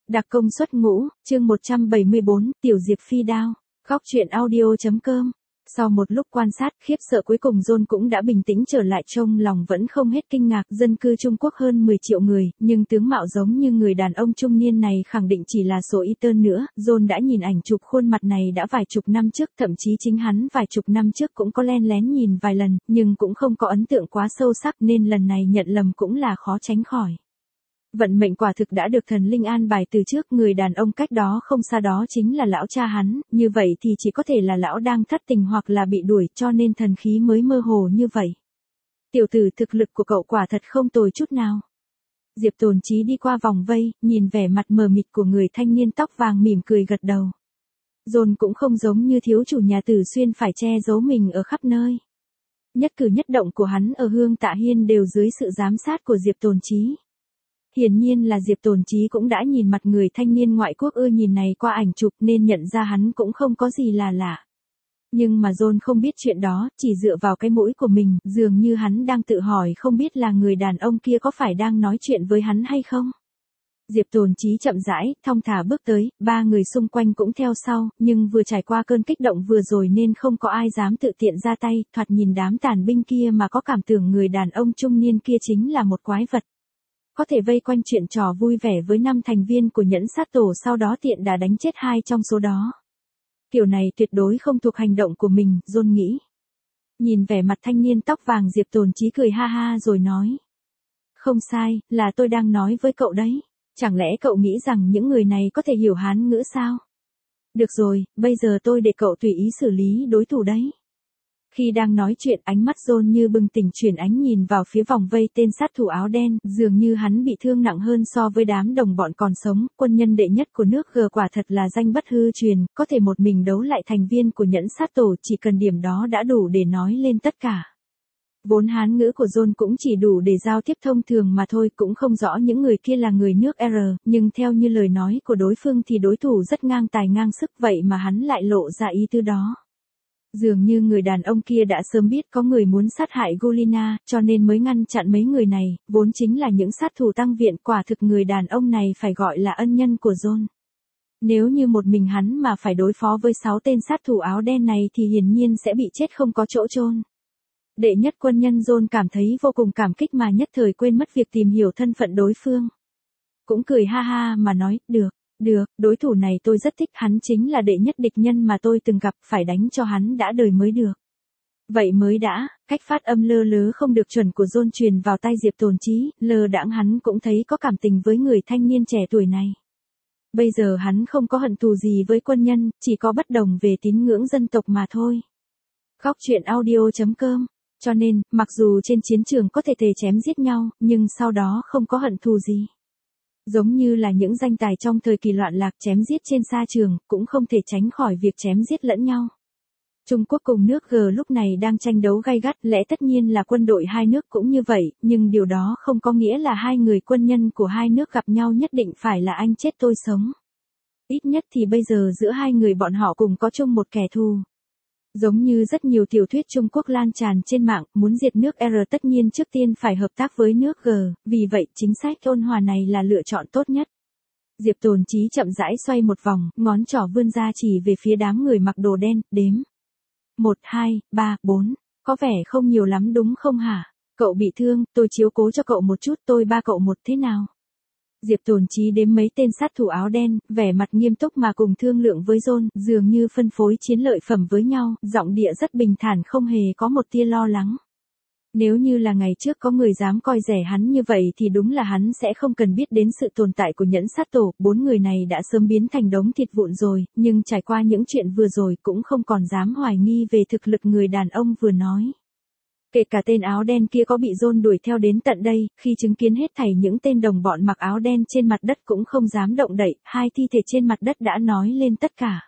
Đặc công xuất ngũ, chương 174, Tiểu Diệp phi đao. Góc truyện audio.com. Sau một lúc quan sát, khiếp sợ cuối cùng John cũng đã bình tĩnh trở lại, trong lòng vẫn không hết kinh ngạc. Dân cư Trung Quốc hơn 10 triệu người, nhưng tướng mạo giống như người đàn ông trung niên này khẳng định chỉ là số ít hơn nữa. John đã nhìn ảnh chụp khuôn mặt này đã vài chục năm trước, thậm chí chính hắn vài chục năm trước cũng có len lén nhìn vài lần, nhưng cũng không có ấn tượng quá sâu sắc nên lần này nhận lầm cũng là khó tránh khỏi. Vận mệnh quả thực đã được thần linh an bài từ trước, người đàn ông cách đó không xa đó chính là lão cha hắn, như vậy thì chỉ có thể là lão đang thất tình hoặc là bị đuổi, cho nên thần khí mới mơ hồ như vậy. Tiểu tử, thực lực của cậu quả thật không tồi chút nào. Diệp Tồn Chí đi qua vòng vây, nhìn vẻ mặt mờ mịt của người thanh niên tóc vàng mỉm cười gật đầu. John cũng không giống như thiếu chủ nhà Tử Xuyên phải che giấu mình ở khắp nơi. Nhất cử nhất động của hắn ở Hương Tạ Hiên đều dưới sự giám sát của Diệp Tồn Chí. Hiển nhiên là Diệp Tồn Chí cũng đã nhìn mặt người thanh niên ngoại quốc ưa nhìn này qua ảnh chụp nên nhận ra hắn cũng không có gì là lạ. Nhưng mà John không biết chuyện đó, chỉ dựa vào cái mũi của mình, dường như hắn đang tự hỏi không biết là người đàn ông kia có phải đang nói chuyện với hắn hay không. Diệp Tồn Chí chậm rãi, thong thả bước tới, ba người xung quanh cũng theo sau, nhưng vừa trải qua cơn kích động vừa rồi nên không có ai dám tự tiện ra tay, thoạt nhìn đám tàn binh kia mà có cảm tưởng người đàn ông trung niên kia chính là một quái vật. Có thể vây quanh chuyện trò vui vẻ với 5 thành viên của nhẫn sát tổ, sau đó tiện đã đánh chết 2 trong số đó. Kiểu này tuyệt đối không thuộc hành động của mình, John nghĩ. Nhìn vẻ mặt thanh niên tóc vàng, Diệp Tồn Chí cười ha ha rồi nói. Không sai, là tôi đang nói với cậu đấy. Chẳng lẽ cậu nghĩ rằng những người này có thể hiểu Hán ngữ sao? Được rồi, bây giờ tôi để cậu tùy ý xử lý đối thủ đấy. Khi đang nói chuyện, ánh mắt John như bừng tỉnh, chuyển ánh nhìn vào phía vòng vây tên sát thủ áo đen, dường như hắn bị thương nặng hơn so với đám đồng bọn còn sống. Quân nhân đệ nhất của nước G quả thật là danh bất hư truyền, có thể một mình đấu lại thành viên của nhẫn sát tổ, chỉ cần điểm đó đã đủ để nói lên tất cả. Vốn Hán ngữ của John cũng chỉ đủ để giao tiếp thông thường mà thôi, cũng không rõ những người kia là người nước R, nhưng theo như lời nói của đối phương thì đối thủ rất ngang tài ngang sức, vậy mà hắn lại lộ ra ý tứ đó. Dường như người đàn ông kia đã sớm biết có người muốn sát hại Golina, cho nên mới ngăn chặn mấy người này, vốn chính là những sát thủ tăng viện, quả thực người đàn ông này phải gọi là ân nhân của John. Nếu như một mình hắn mà phải đối phó với 6 tên sát thủ áo đen này thì hiển nhiên sẽ bị chết không có chỗ chôn. Đệ nhất quân nhân John cảm thấy vô cùng cảm kích mà nhất thời quên mất việc tìm hiểu thân phận đối phương. Cũng cười ha ha mà nói, được, đối thủ này tôi rất thích, hắn chính là đệ nhất địch nhân mà tôi từng gặp, phải đánh cho hắn đã đời mới được. Vậy mới đã, cách phát âm lơ lớ không được chuẩn của John truyền vào tai Diệp Tồn Chí, lơ đãng hắn cũng thấy có cảm tình với người thanh niên trẻ tuổi này. Bây giờ hắn không có hận thù gì với quân nhân, chỉ có bất đồng về tín ngưỡng dân tộc mà thôi. Góc truyện audio.com. Cho nên, mặc dù trên chiến trường có thể chém giết nhau, nhưng sau đó không có hận thù gì. Giống như là những danh tài trong thời kỳ loạn lạc chém giết trên sa trường, cũng không thể tránh khỏi việc chém giết lẫn nhau. Trung Quốc cùng nước G lúc này đang tranh đấu gay gắt, lẽ tất nhiên là quân đội hai nước cũng như vậy, nhưng điều đó không có nghĩa là hai người quân nhân của hai nước gặp nhau nhất định phải là anh chết tôi sống. Ít nhất thì bây giờ giữa hai người bọn họ cùng có chung một kẻ thù. Giống như rất nhiều tiểu thuyết Trung Quốc lan tràn trên mạng, muốn diệt nước R tất nhiên trước tiên phải hợp tác với nước G, vì vậy chính sách ôn hòa này là lựa chọn tốt nhất. Diệp Tồn Chí chậm rãi xoay một vòng, ngón trỏ vươn ra chỉ về phía đám người mặc đồ đen, đếm. 1, 2, 3, 4, có vẻ không nhiều lắm đúng không hả? Cậu bị thương, tôi chiếu cố cho cậu một chút, tôi ba cậu một thế nào? Diệp Tồn Chí đếm mấy tên sát thủ áo đen, vẻ mặt nghiêm túc mà cùng thương lượng với John, dường như phân phối chiến lợi phẩm với nhau, giọng địa rất bình thản, không hề có một tia lo lắng. Nếu như là ngày trước có người dám coi rẻ hắn như vậy thì đúng là hắn sẽ không cần biết đến sự tồn tại của nhẫn sát tổ, 4 người này đã sớm biến thành đống thịt vụn rồi, nhưng trải qua những chuyện vừa rồi cũng không còn dám hoài nghi về thực lực người đàn ông vừa nói. Kể cả tên áo đen kia có bị John đuổi theo đến tận đây, khi chứng kiến hết thảy những tên đồng bọn mặc áo đen trên mặt đất cũng không dám động đậy, 2 thi thể trên mặt đất đã nói lên tất cả.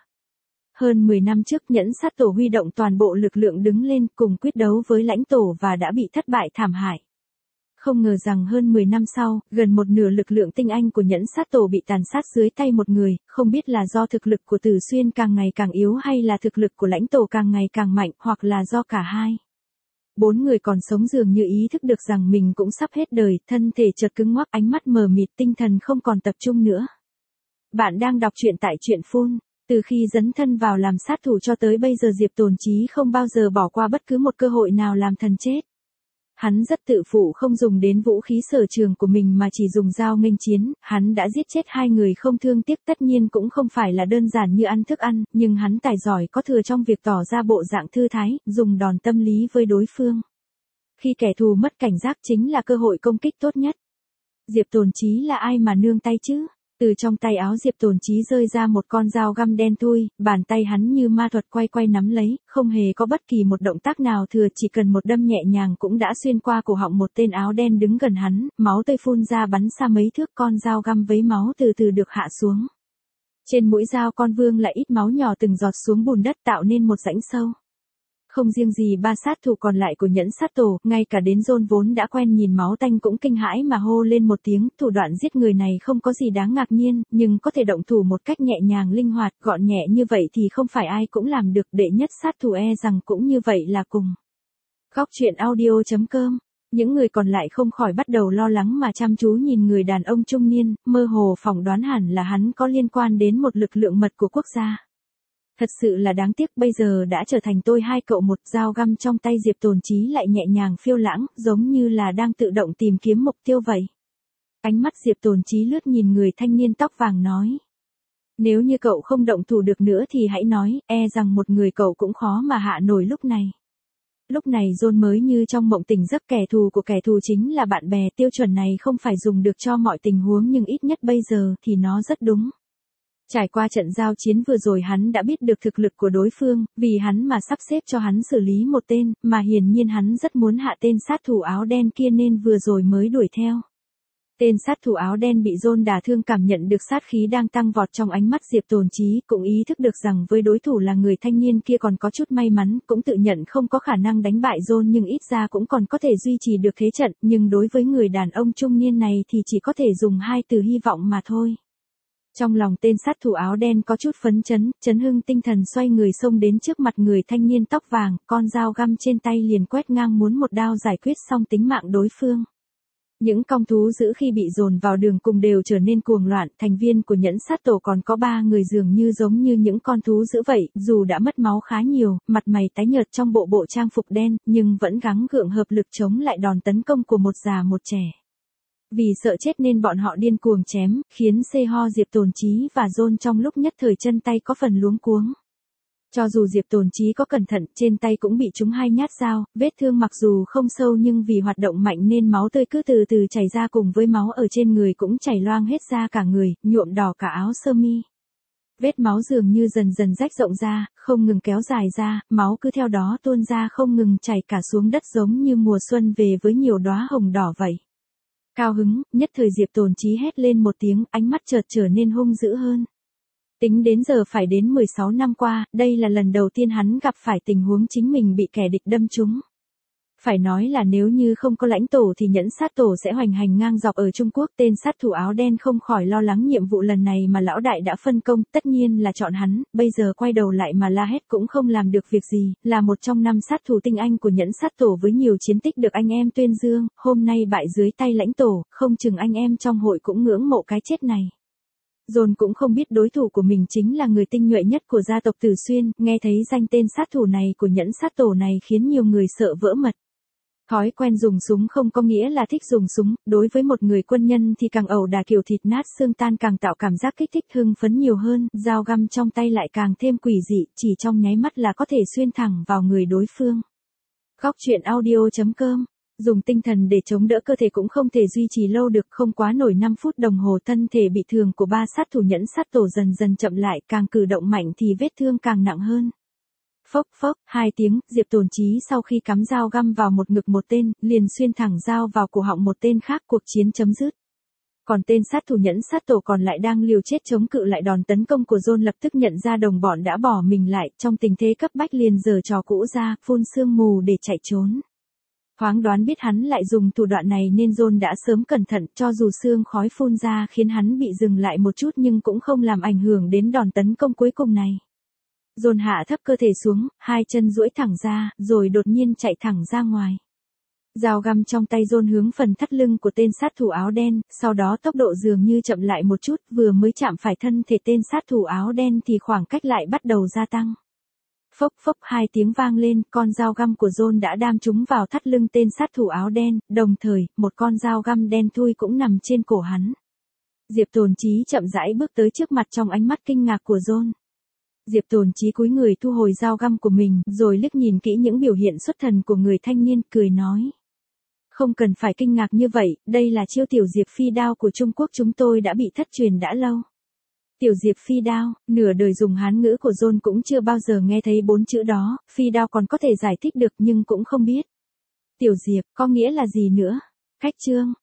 Hơn 10 năm trước nhẫn sát tổ huy động toàn bộ lực lượng đứng lên cùng quyết đấu với lãnh tổ và đã bị thất bại thảm hại. Không ngờ rằng hơn 10 năm sau, gần một nửa lực lượng tinh anh của nhẫn sát tổ bị tàn sát dưới tay một người, không biết là do thực lực của Tử Xuyên càng ngày càng yếu hay là thực lực của lãnh tổ càng ngày càng mạnh, hoặc là do cả hai. 4 người còn sống dường như ý thức được rằng mình cũng sắp hết đời, thân thể chợt cứng ngoắc, ánh mắt mờ mịt, tinh thần không còn tập trung nữa. Bạn đang đọc truyện tại truyện Phun. Từ khi dấn thân vào làm sát thủ cho tới bây giờ Diệp Tồn Chí không bao giờ bỏ qua bất cứ một cơ hội nào làm thần chết. Hắn rất tự phụ không dùng đến vũ khí sở trường của mình mà chỉ dùng dao nghênh chiến, hắn đã giết chết 2 người không thương tiếc, tất nhiên cũng không phải là đơn giản như ăn thức ăn, nhưng hắn tài giỏi có thừa trong việc tỏ ra bộ dạng thư thái, dùng đòn tâm lý với đối phương. Khi kẻ thù mất cảnh giác chính là cơ hội công kích tốt nhất. Diệp Tồn Chí là ai mà nương tay chứ? Từ trong tay áo Diệp Tồn Chí rơi ra một con dao găm đen thui, bàn tay hắn như ma thuật quay quay nắm lấy, không hề có bất kỳ một động tác nào thừa, chỉ cần một đâm nhẹ nhàng cũng đã xuyên qua cổ họng một tên áo đen đứng gần hắn, máu tươi phun ra bắn xa mấy thước, con dao găm vấy máu từ từ được hạ xuống. Trên mũi dao con vương lại ít máu nhỏ từng giọt xuống bùn đất tạo nên một rãnh sâu. Không riêng gì 3 sát thủ còn lại của nhẫn sát tổ, ngay cả đến John vốn đã quen nhìn máu tanh cũng kinh hãi mà hô lên một tiếng. Thủ đoạn giết người này không có gì đáng ngạc nhiên, nhưng có thể động thủ một cách nhẹ nhàng linh hoạt, gọn nhẹ như vậy thì không phải ai cũng làm được. Đệ nhất sát thủ e rằng cũng như vậy là cùng. Góc truyện audio.com. Những người còn lại không khỏi bắt đầu lo lắng mà chăm chú nhìn người đàn ông trung niên, mơ hồ phỏng đoán hẳn là hắn có liên quan đến một lực lượng mật của quốc gia. Thật sự là đáng tiếc, bây giờ đã trở thành tôi 2 cậu 1, dao găm trong tay Diệp Tồn Chí lại nhẹ nhàng phiêu lãng, giống như là đang tự động tìm kiếm mục tiêu vậy. Ánh mắt Diệp Tồn Chí lướt nhìn người thanh niên tóc vàng nói. Nếu như cậu không động thủ được nữa thì hãy nói, e rằng một người cậu cũng khó mà hạ nổi lúc này. Lúc này John mới như trong mộng tỉnh giấc, kẻ thù của kẻ thù chính là bạn bè, tiêu chuẩn này không phải dùng được cho mọi tình huống nhưng ít nhất bây giờ thì nó rất đúng. Trải qua trận giao chiến vừa rồi hắn đã biết được thực lực của đối phương, vì hắn mà sắp xếp cho hắn xử lý một tên, mà hiển nhiên hắn rất muốn hạ tên sát thủ áo đen kia nên vừa rồi mới đuổi theo. Tên sát thủ áo đen bị John đả thương cảm nhận được sát khí đang tăng vọt trong ánh mắt Diệp Tồn Chí, cũng ý thức được rằng với đối thủ là người thanh niên kia còn có chút may mắn, cũng tự nhận không có khả năng đánh bại John nhưng ít ra cũng còn có thể duy trì được thế trận, nhưng đối với người đàn ông trung niên này thì chỉ có thể dùng 2 từ hy vọng mà thôi. Trong lòng tên sát thủ áo đen có chút phấn chấn, chấn hưng tinh thần xoay người xông đến trước mặt người thanh niên tóc vàng, con dao găm trên tay liền quét ngang muốn một đao giải quyết xong tính mạng đối phương. Những con thú dữ khi bị dồn vào đường cùng đều trở nên cuồng loạn, thành viên của nhẫn sát tổ còn có 3 người dường như giống như những con thú dữ vậy, dù đã mất máu khá nhiều, mặt mày tái nhợt trong bộ trang phục đen, nhưng vẫn gắng gượng hợp lực chống lại đòn tấn công của một già một trẻ. Vì sợ chết nên bọn họ điên cuồng chém, khiến Ho Diệp Tồn Chí và John trong lúc nhất thời chân tay có phần luống cuống. Cho dù Diệp Tồn Chí có cẩn thận, trên tay cũng bị trúng 2 nhát dao, vết thương mặc dù không sâu nhưng vì hoạt động mạnh nên máu tươi cứ từ từ chảy ra, cùng với máu ở trên người cũng chảy loang hết ra cả người, nhuộm đỏ cả áo sơ mi. Vết máu dường như dần dần rách rộng ra, không ngừng kéo dài ra, máu cứ theo đó tuôn ra không ngừng chảy cả xuống đất giống như mùa xuân về với nhiều đóa hồng đỏ vậy. Cao hứng, nhất thời Diệp Tồn Chí hét lên một tiếng, ánh mắt chợt trở nên hung dữ hơn. Tính đến giờ phải đến 16 năm qua, đây là lần đầu tiên hắn gặp phải tình huống chính mình bị kẻ địch đâm trúng. Phải nói là nếu như không có lãnh tổ thì nhẫn sát tổ sẽ hoành hành ngang dọc ở Trung Quốc. Tên sát thủ áo đen không khỏi lo lắng nhiệm vụ lần này mà lão đại đã phân công, tất nhiên là chọn hắn, bây giờ quay đầu lại mà la hét cũng không làm được việc gì, là một trong 5 sát thủ tinh anh của nhẫn sát tổ với nhiều chiến tích được anh em tuyên dương, hôm nay bại dưới tay lãnh tổ, không chừng anh em trong hội cũng ngưỡng mộ cái chết này. John cũng không biết đối thủ của mình chính là người tinh nhuệ nhất của gia tộc Tử Xuyên, nghe thấy danh tên sát thủ này của nhẫn sát tổ này khiến nhiều người sợ vỡ mật. Thói quen dùng súng không có nghĩa là thích dùng súng, đối với một người quân nhân thì càng ẩu đả kiểu thịt nát xương tan càng tạo cảm giác kích thích hưng phấn nhiều hơn, dao găm trong tay lại càng thêm quỷ dị, chỉ trong nháy mắt là có thể xuyên thẳng vào người đối phương. Góc truyện audio.com. Dùng tinh thần để chống đỡ cơ thể cũng không thể duy trì lâu được, không quá nổi 5 phút đồng hồ thân thể bị thương của 3 sát thủ nhẫn sát tổ dần dần chậm lại, càng cử động mạnh thì vết thương càng nặng hơn. Phốc phốc, 2 tiếng, Diệp Tồn Chí sau khi cắm dao găm vào một ngực một tên, liền xuyên thẳng dao vào cổ họng một tên khác, cuộc chiến chấm dứt. Còn tên sát thủ nhẫn sát tổ còn lại đang liều chết chống cự lại đòn tấn công của John, lập tức nhận ra đồng bọn đã bỏ mình lại, trong tình thế cấp bách liền giở trò cũ ra, phun sương mù để chạy trốn. Thoáng đoán biết hắn lại dùng thủ đoạn này nên John đã sớm cẩn thận, cho dù sương khói phun ra khiến hắn bị dừng lại một chút nhưng cũng không làm ảnh hưởng đến đòn tấn công cuối cùng này. John hạ thấp cơ thể xuống, 2 chân duỗi thẳng ra, rồi đột nhiên chạy thẳng ra ngoài. Dao găm trong tay John hướng phần thắt lưng của tên sát thủ áo đen, sau đó tốc độ dường như chậm lại một chút, vừa mới chạm phải thân thể tên sát thủ áo đen thì khoảng cách lại bắt đầu gia tăng. Phốc phốc hai tiếng vang lên, con dao găm của John đã đâm trúng vào thắt lưng tên sát thủ áo đen, đồng thời, một con dao găm đen thui cũng nằm trên cổ hắn. Diệp Tồn Chí chậm rãi bước tới trước mặt trong ánh mắt kinh ngạc của John. Diệp Tồn Chí cúi người thu hồi dao găm của mình, rồi liếc nhìn kỹ những biểu hiện xuất thần của người thanh niên, cười nói. Không cần phải kinh ngạc như vậy, đây là chiêu tiểu Diệp phi đao của Trung Quốc chúng tôi đã bị thất truyền đã lâu. Tiểu Diệp phi đao, nửa đời dùng Hán ngữ của John cũng chưa bao giờ nghe thấy 4 chữ đó, phi đao còn có thể giải thích được nhưng cũng không biết. Tiểu Diệp, có nghĩa là gì nữa? Cách chương.